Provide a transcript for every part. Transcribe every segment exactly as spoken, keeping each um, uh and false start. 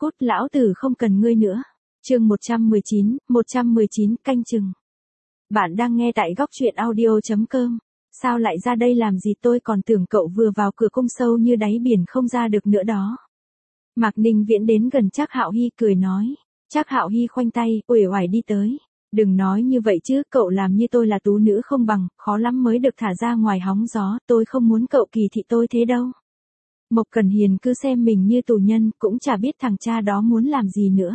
cút, lão tử không cần ngươi nữa. Chương một trăm mười chín, một trăm mười chín canh chừng. Bạn đang nghe tại góc truyện audio chấm com. Sao lại ra đây làm gì, tôi còn tưởng cậu vừa vào cửa cung sâu như đáy biển không ra được nữa đó. Mạc Ninh Viễn đến gần Trác Hạo Hy cười nói. Trác Hạo Hy khoanh tay, uể oải đi tới. Đừng nói như vậy chứ, cậu làm như tôi là tú nữ không bằng, khó lắm mới được thả ra ngoài hóng gió, tôi không muốn cậu kỳ thị tôi thế đâu. Mộc Cẩn Hiền cứ xem mình như tù nhân, cũng chả biết thằng cha đó muốn làm gì nữa.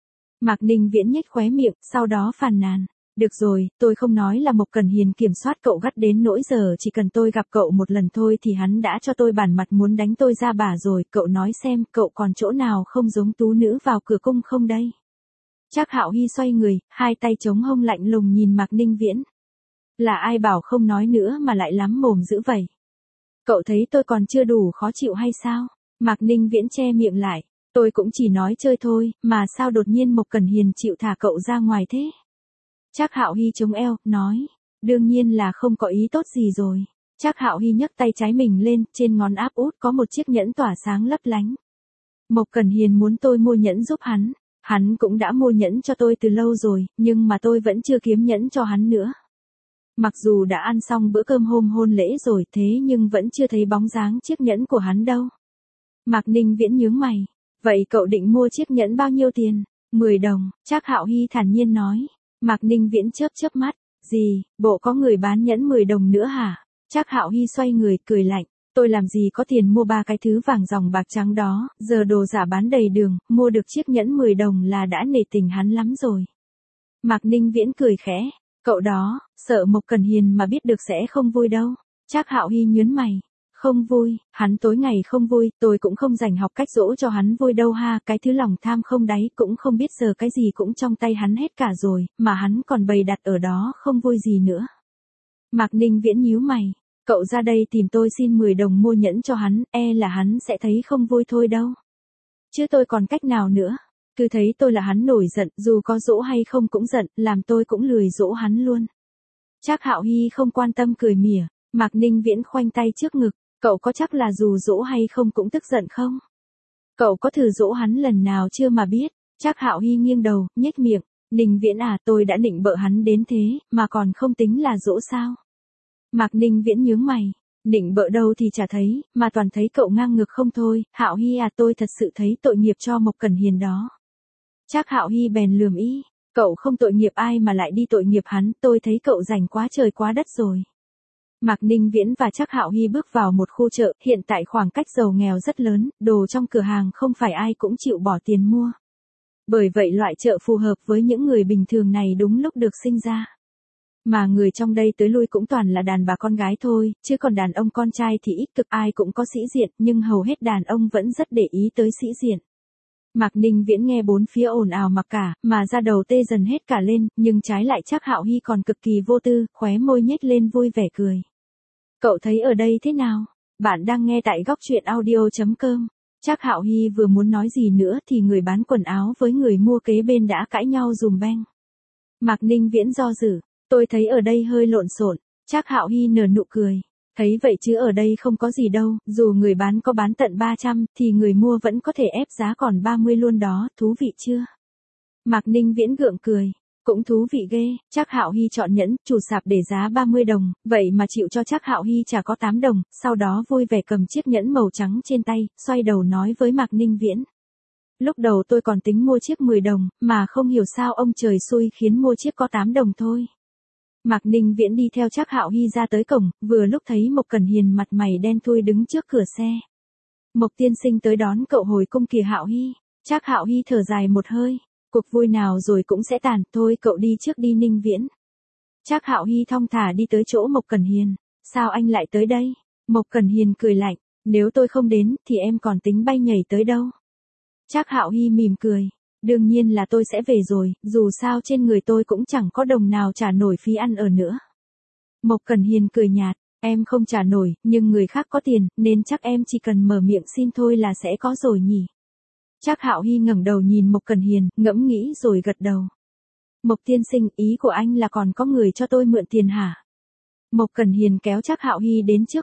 Mạc Ninh Viễn nhếch khóe miệng, sau đó phàn nàn. Được rồi, tôi không nói là Mộc Cẩn Hiền kiểm soát cậu gắt đến nỗi giờ chỉ cần tôi gặp cậu một lần thôi thì hắn đã cho tôi bản mặt muốn đánh tôi ra bả rồi, cậu nói xem cậu còn chỗ nào không giống tú nữ vào cửa cung không đây? Trác Hạo Hy xoay người, hai tay chống hông lạnh lùng nhìn Mạc Ninh Viễn. Là ai bảo không nói nữa mà lại lắm mồm dữ vậy? Cậu thấy tôi còn chưa đủ khó chịu hay sao? Mạc Ninh Viễn che miệng lại. Tôi cũng chỉ nói chơi thôi, mà sao đột nhiên Mộc Cẩn Hiền chịu thả cậu ra ngoài thế? Trác Hạo Hy chống eo, nói. Đương nhiên là không có ý tốt gì rồi. Trác Hạo Hy nhấc tay trái mình lên, trên ngón áp út có một chiếc nhẫn tỏa sáng lấp lánh. Mộc Cẩn Hiền muốn tôi mua nhẫn giúp hắn. Hắn cũng đã mua nhẫn cho tôi từ lâu rồi, nhưng mà tôi vẫn chưa kiếm nhẫn cho hắn nữa. Mặc dù đã ăn xong bữa cơm hôm hôn lễ rồi thế nhưng vẫn chưa thấy bóng dáng chiếc nhẫn của hắn đâu. Mạc Ninh Viễn nhướng mày. Vậy cậu định mua chiếc nhẫn bao nhiêu tiền? mười đồng, Trác Hạo Hy thản nhiên nói. Mạc Ninh Viễn chớp chớp mắt. Gì, bộ có người bán nhẫn mười đồng nữa hả? Trác Hạo Hy xoay người cười lạnh. Tôi làm gì có tiền mua ba cái thứ vàng ròng bạc trắng đó, giờ đồ giả bán đầy đường, mua được chiếc nhẫn mười đồng là đã nể tình hắn lắm rồi. Mạc Ninh Viễn cười khẽ. Cậu đó, sợ Mộc Cẩn Hiền mà biết được sẽ không vui đâu. Trác Hạo Hy nhướng mày. Không vui, hắn tối ngày không vui, tôi cũng không rảnh học cách dỗ cho hắn vui đâu ha, cái thứ lòng tham không đáy cũng không biết giờ cái gì cũng trong tay hắn hết cả rồi, mà hắn còn bày đặt ở đó không vui gì nữa. Mạc Ninh Viễn nhíu mày. Cậu ra đây tìm tôi xin mười đồng mua nhẫn cho hắn, e là hắn sẽ thấy không vui thôi đâu. Chứ tôi còn cách nào nữa. Cứ thấy tôi là hắn nổi giận, dù có dỗ hay không cũng giận, làm tôi cũng lười dỗ hắn luôn. Trác Hạo Hy không quan tâm cười mỉa. Mạc Ninh Viễn khoanh tay trước ngực. Cậu có chắc là dù dỗ hay không cũng tức giận không? Cậu có thử dỗ hắn lần nào chưa mà biết? Trác Hạo Hy nghiêng đầu, nhếch miệng. Ninh Viễn à, tôi đã định bợ hắn đến thế, mà còn không tính là dỗ sao? Mạc Ninh Viễn nhướng mày. Định bợ đâu thì chả thấy, mà toàn thấy cậu ngang ngược không thôi. Hạo Hy à, tôi thật sự thấy tội nghiệp cho Mộc Cẩn Hiền đó. Trác Hạo Hy bèn lườm ý. Cậu không tội nghiệp ai mà lại đi tội nghiệp hắn, tôi thấy cậu rảnh quá trời quá đất rồi. Mạc Ninh Viễn và Trác Hạo Hy bước vào một khu chợ, hiện tại khoảng cách giàu nghèo rất lớn, đồ trong cửa hàng không phải ai cũng chịu bỏ tiền mua. Bởi vậy loại chợ phù hợp với những người bình thường này đúng lúc được sinh ra. Mà người trong đây tới lui cũng toàn là đàn bà con gái thôi, chứ còn đàn ông con trai thì ít cực, ai cũng có sĩ diện, nhưng hầu hết đàn ông vẫn rất để ý tới sĩ diện. Mạc Ninh Viễn nghe bốn phía ồn ào mặc cả, mà da đầu tê dần hết cả lên, nhưng trái lại Trác Hạo Hy còn cực kỳ vô tư, khóe môi nhếch lên vui vẻ cười. Cậu thấy ở đây thế nào? Bạn đang nghe tại góc truyện audio chấm com. Trác Hạo Hy vừa muốn nói gì nữa thì người bán quần áo với người mua kế bên đã cãi nhau dùm beng. Mạc Ninh Viễn do dự. Tôi thấy ở đây hơi lộn xộn. Trác Hạo Hy nở nụ cười. Thấy vậy chứ ở đây không có gì đâu, dù người bán có bán tận ba trăm thì người mua vẫn có thể ép giá còn ba mươi luôn đó, thú vị chưa? Mạc Ninh Viễn gượng cười. Cũng thú vị ghê. Trác Hạo Hy chọn nhẫn, chủ sạp để giá ba mươi đồng, vậy mà chịu cho Trác Hạo Hy trả có tám đồng, sau đó vui vẻ cầm chiếc nhẫn màu trắng trên tay, xoay đầu nói với Mạc Ninh Viễn. Lúc đầu tôi còn tính mua chiếc mười đồng, mà không hiểu sao ông trời xui khiến mua chiếc có tám đồng thôi. Mạc Ninh Viễn đi theo Trác Hạo Hy ra tới cổng, vừa lúc thấy Mộc Cẩn Hiền mặt mày đen thui đứng trước cửa xe. Mộc tiên sinh tới đón cậu hồi cung kìa Hạo Hy. Trác Hạo Hy thở dài một hơi. Cuộc vui nào rồi cũng sẽ tàn, thôi cậu đi trước đi Ninh Viễn. Trác Hạo Hy thong thả đi tới chỗ Mộc Cẩn Hiền. Sao anh lại tới đây? Mộc Cẩn Hiền cười lạnh. Nếu tôi không đến thì em còn tính bay nhảy tới đâu? Trác Hạo Hy mỉm cười. Đương nhiên là tôi sẽ về rồi, dù sao trên người tôi cũng chẳng có đồng nào trả nổi phí ăn ở nữa. Mộc Cẩn Hiền cười nhạt. Em không trả nổi, nhưng người khác có tiền, nên chắc em chỉ cần mở miệng xin thôi là sẽ có rồi nhỉ. Trác Hạo Hy ngẩng đầu nhìn Mộc Cẩn Hiền, ngẫm nghĩ rồi gật đầu. Mộc tiên sinh, ý của anh là còn có người cho tôi mượn tiền hả? Mộc Cẩn Hiền kéo Trác Hạo Hy đến trước mặt.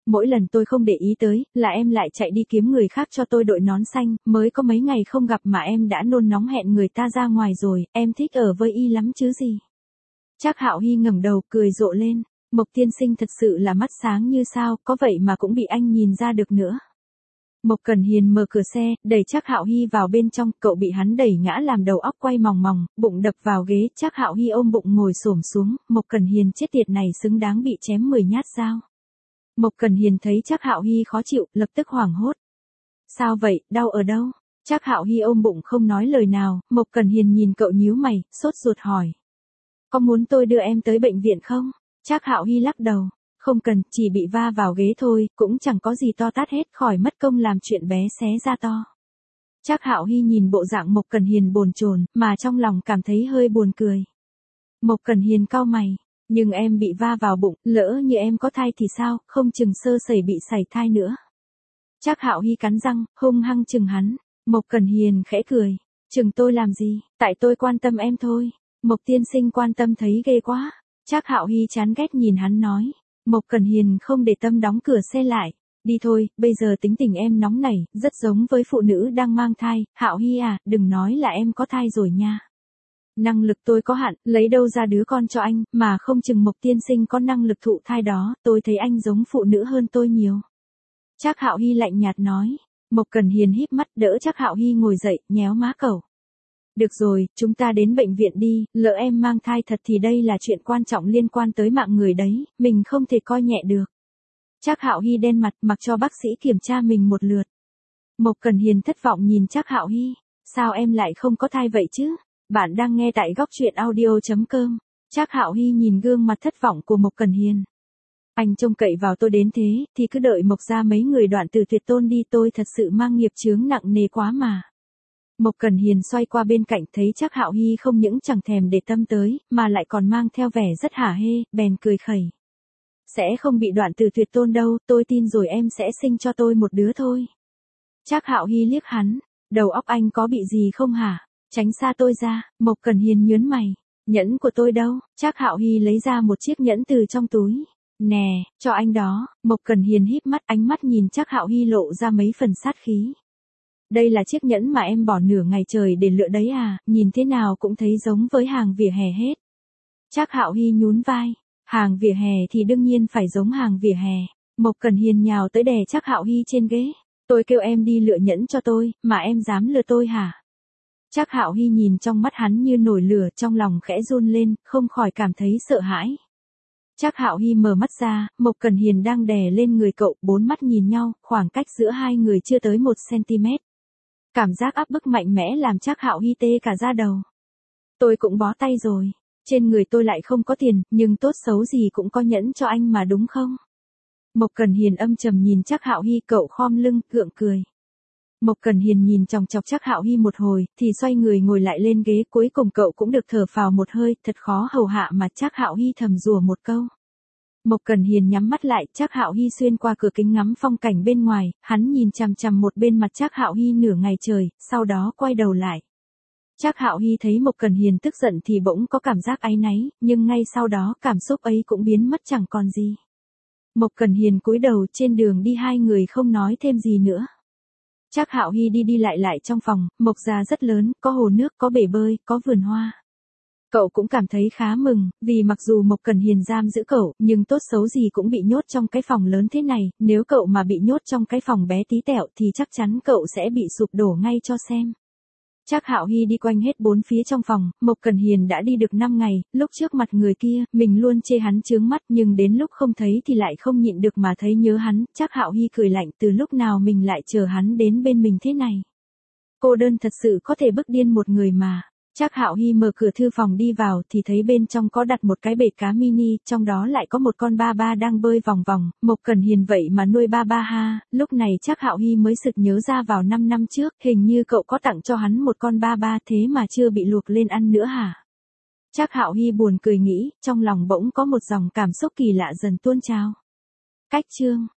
Mỗi lần tôi không để ý tới, là em lại chạy đi kiếm người khác cho tôi đội nón xanh, mới có mấy ngày không gặp mà em đã nôn nóng hẹn người ta ra ngoài rồi, em thích ở với y lắm chứ gì. Trác Hạo Hy ngẩng đầu cười rộ lên, Mộc tiên sinh thật sự là mắt sáng như sao, có vậy mà cũng bị anh nhìn ra được nữa. Mộc Cẩn Hiền mở cửa xe, đẩy Trác Hạo Hy vào bên trong, cậu bị hắn đẩy ngã làm đầu óc quay mòng mòng, bụng đập vào ghế, Trác Hạo Hy ôm bụng ngồi xổm xuống, Mộc Cẩn Hiền chết tiệt này xứng đáng bị chém mười nhát dao. Mộc Cẩn Hiền thấy Trác Hạo Hy khó chịu, lập tức hoảng hốt. Sao vậy, đau ở đâu? Trác Hạo Hy ôm bụng không nói lời nào, Mộc Cẩn Hiền nhìn cậu nhíu mày, sốt ruột hỏi. Có muốn tôi đưa em tới bệnh viện không? Trác Hạo Hy lắc đầu. Không cần, chỉ bị va vào ghế thôi, cũng chẳng có gì to tát hết, khỏi mất công làm chuyện bé xé ra to. Trác Hạo Hy nhìn bộ dạng Mộc Cẩn Hiền bồn chồn, mà trong lòng cảm thấy hơi buồn cười. Mộc Cẩn Hiền cau mày, nhưng em bị va vào bụng, lỡ như em có thai thì sao, không chừng sơ sẩy bị sảy thai nữa. Trác Hạo Hy cắn răng, hung hăng chừng hắn. Mộc Cẩn Hiền khẽ cười, chừng tôi làm gì, tại tôi quan tâm em thôi. Mộc tiên sinh quan tâm thấy ghê quá. Trác Hạo Hy chán ghét nhìn hắn nói. Mộc Cẩn Hiền không để tâm đóng cửa xe lại. Đi thôi, bây giờ tính tình em nóng nảy, rất giống với phụ nữ đang mang thai. Hạo Hy à, đừng nói là em có thai rồi nha. Năng lực tôi có hạn, lấy đâu ra đứa con cho anh, mà không chừng Mộc tiên sinh có năng lực thụ thai đó, tôi thấy anh giống phụ nữ hơn tôi nhiều. Trác Hạo Hy lạnh nhạt nói. Mộc Cẩn Hiền híp mắt đỡ Trác Hạo Hy ngồi dậy, nhéo má cậu. Được rồi, chúng ta đến bệnh viện đi, lỡ em mang thai thật thì đây là chuyện quan trọng liên quan tới mạng người đấy, mình không thể coi nhẹ được. Trác Hạo Hy đen mặt, mặc cho bác sĩ kiểm tra mình một lượt. Mộc Cẩn Hiền thất vọng nhìn Trác Hạo Hy, sao em lại không có thai vậy chứ? Bạn đang nghe tại góc truyện audio chấm com. Trác Hạo Hy nhìn gương mặt thất vọng của Mộc Cẩn Hiền. Anh trông cậy vào tôi đến thế, thì cứ đợi Mộc ra mấy người đoạn từ tuyệt tôn đi, tôi thật sự mang nghiệp chướng nặng nề quá mà. Mộc Cẩn Hiền xoay qua bên cạnh thấy Trác Hạo Hy không những chẳng thèm để tâm tới, mà lại còn mang theo vẻ rất hả hê, bèn cười khẩy. Sẽ không bị đoạn từ tuyệt tôn đâu, tôi tin rồi em sẽ sinh cho tôi một đứa thôi. Trác Hạo Hy liếc hắn, đầu óc anh có bị gì không hả? Tránh xa tôi ra. Mộc Cẩn Hiền nhớn mày. Nhẫn của tôi đâu? Trác Hạo Hy lấy ra một chiếc nhẫn từ trong túi. Nè, cho anh đó. Mộc Cẩn Hiền híp mắt, ánh mắt nhìn Trác Hạo Hy lộ ra mấy phần sát khí. Đây là chiếc nhẫn mà em bỏ nửa ngày trời để lựa đấy à, nhìn thế nào cũng thấy giống với hàng vỉa hè hết. Trác Hạo Hy nhún vai. Hàng vỉa hè thì đương nhiên phải giống hàng vỉa hè. Mộc Cẩn Hiền nhào tới đè Trác Hạo Hy trên ghế. Tôi kêu em đi lựa nhẫn cho tôi, mà em dám lừa tôi hả? Trác Hạo Hy nhìn trong mắt hắn như nổi lửa, trong lòng khẽ run lên, không khỏi cảm thấy sợ hãi. Trác Hạo Hy mở mắt ra, Mộc Cẩn Hiền đang đè lên người cậu, bốn mắt nhìn nhau, khoảng cách giữa hai người chưa tới một xăng-ti-mét. Cảm giác áp bức mạnh mẽ làm Trác Hạo Hy tê cả da đầu. Tôi cũng bó tay rồi, trên người tôi lại không có tiền, nhưng tốt xấu gì cũng có nhẫn cho anh mà đúng không? Mộc Cẩn Hiền âm trầm nhìn Trác Hạo Hy, cậu khom lưng, gượng cười. Mộc Cẩn Hiền nhìn chòng chọc Trác Hạo Hy một hồi, thì xoay người ngồi lại lên ghế, cuối cùng cậu cũng được thở phào một hơi, thật khó hầu hạ mà. Trác Hạo Hy thầm rủa một câu. Mộc Cẩn Hiền nhắm mắt lại, Trác Hạo Hy xuyên qua cửa kính ngắm phong cảnh bên ngoài, hắn nhìn chằm chằm một bên mặt Trác Hạo Hy nửa ngày trời, sau đó quay đầu lại. Trác Hạo Hy thấy Mộc Cẩn Hiền tức giận thì bỗng có cảm giác áy náy, nhưng ngay sau đó cảm xúc ấy cũng biến mất chẳng còn gì. Mộc Cẩn Hiền cúi đầu, trên đường đi hai người không nói thêm gì nữa. Trác Hạo Hy đi đi lại lại trong phòng, Mộc gia rất lớn, có hồ nước, có bể bơi, có vườn hoa. Cậu cũng cảm thấy khá mừng, vì mặc dù Mộc Cẩn Hiền giam giữ cậu, nhưng tốt xấu gì cũng bị nhốt trong cái phòng lớn thế này, nếu cậu mà bị nhốt trong cái phòng bé tí tẹo thì chắc chắn cậu sẽ bị sụp đổ ngay cho xem. Trác Hạo Hy đi quanh hết bốn phía trong phòng, Mộc Cẩn Hiền đã đi được năm ngày, lúc trước mặt người kia, mình luôn chê hắn chướng mắt, nhưng đến lúc không thấy thì lại không nhịn được mà thấy nhớ hắn. Trác Hạo Hy cười lạnh, từ lúc nào mình lại chờ hắn đến bên mình thế này. Cô đơn thật sự có thể bức điên một người mà. Trác Hạo Hy mở cửa thư phòng đi vào thì thấy bên trong có đặt một cái bể cá mini, trong đó lại có một con ba ba đang bơi vòng vòng. Mộc Cẩn Hiền vậy mà nuôi ba ba ha. Lúc này Trác Hạo Hy mới sực nhớ ra vào năm năm trước, hình như cậu có tặng cho hắn một con ba ba, thế mà chưa bị luộc lên ăn nữa hả? Trác Hạo Hy buồn cười nghĩ, trong lòng bỗng có một dòng cảm xúc kỳ lạ dần tuôn trào. Cách chương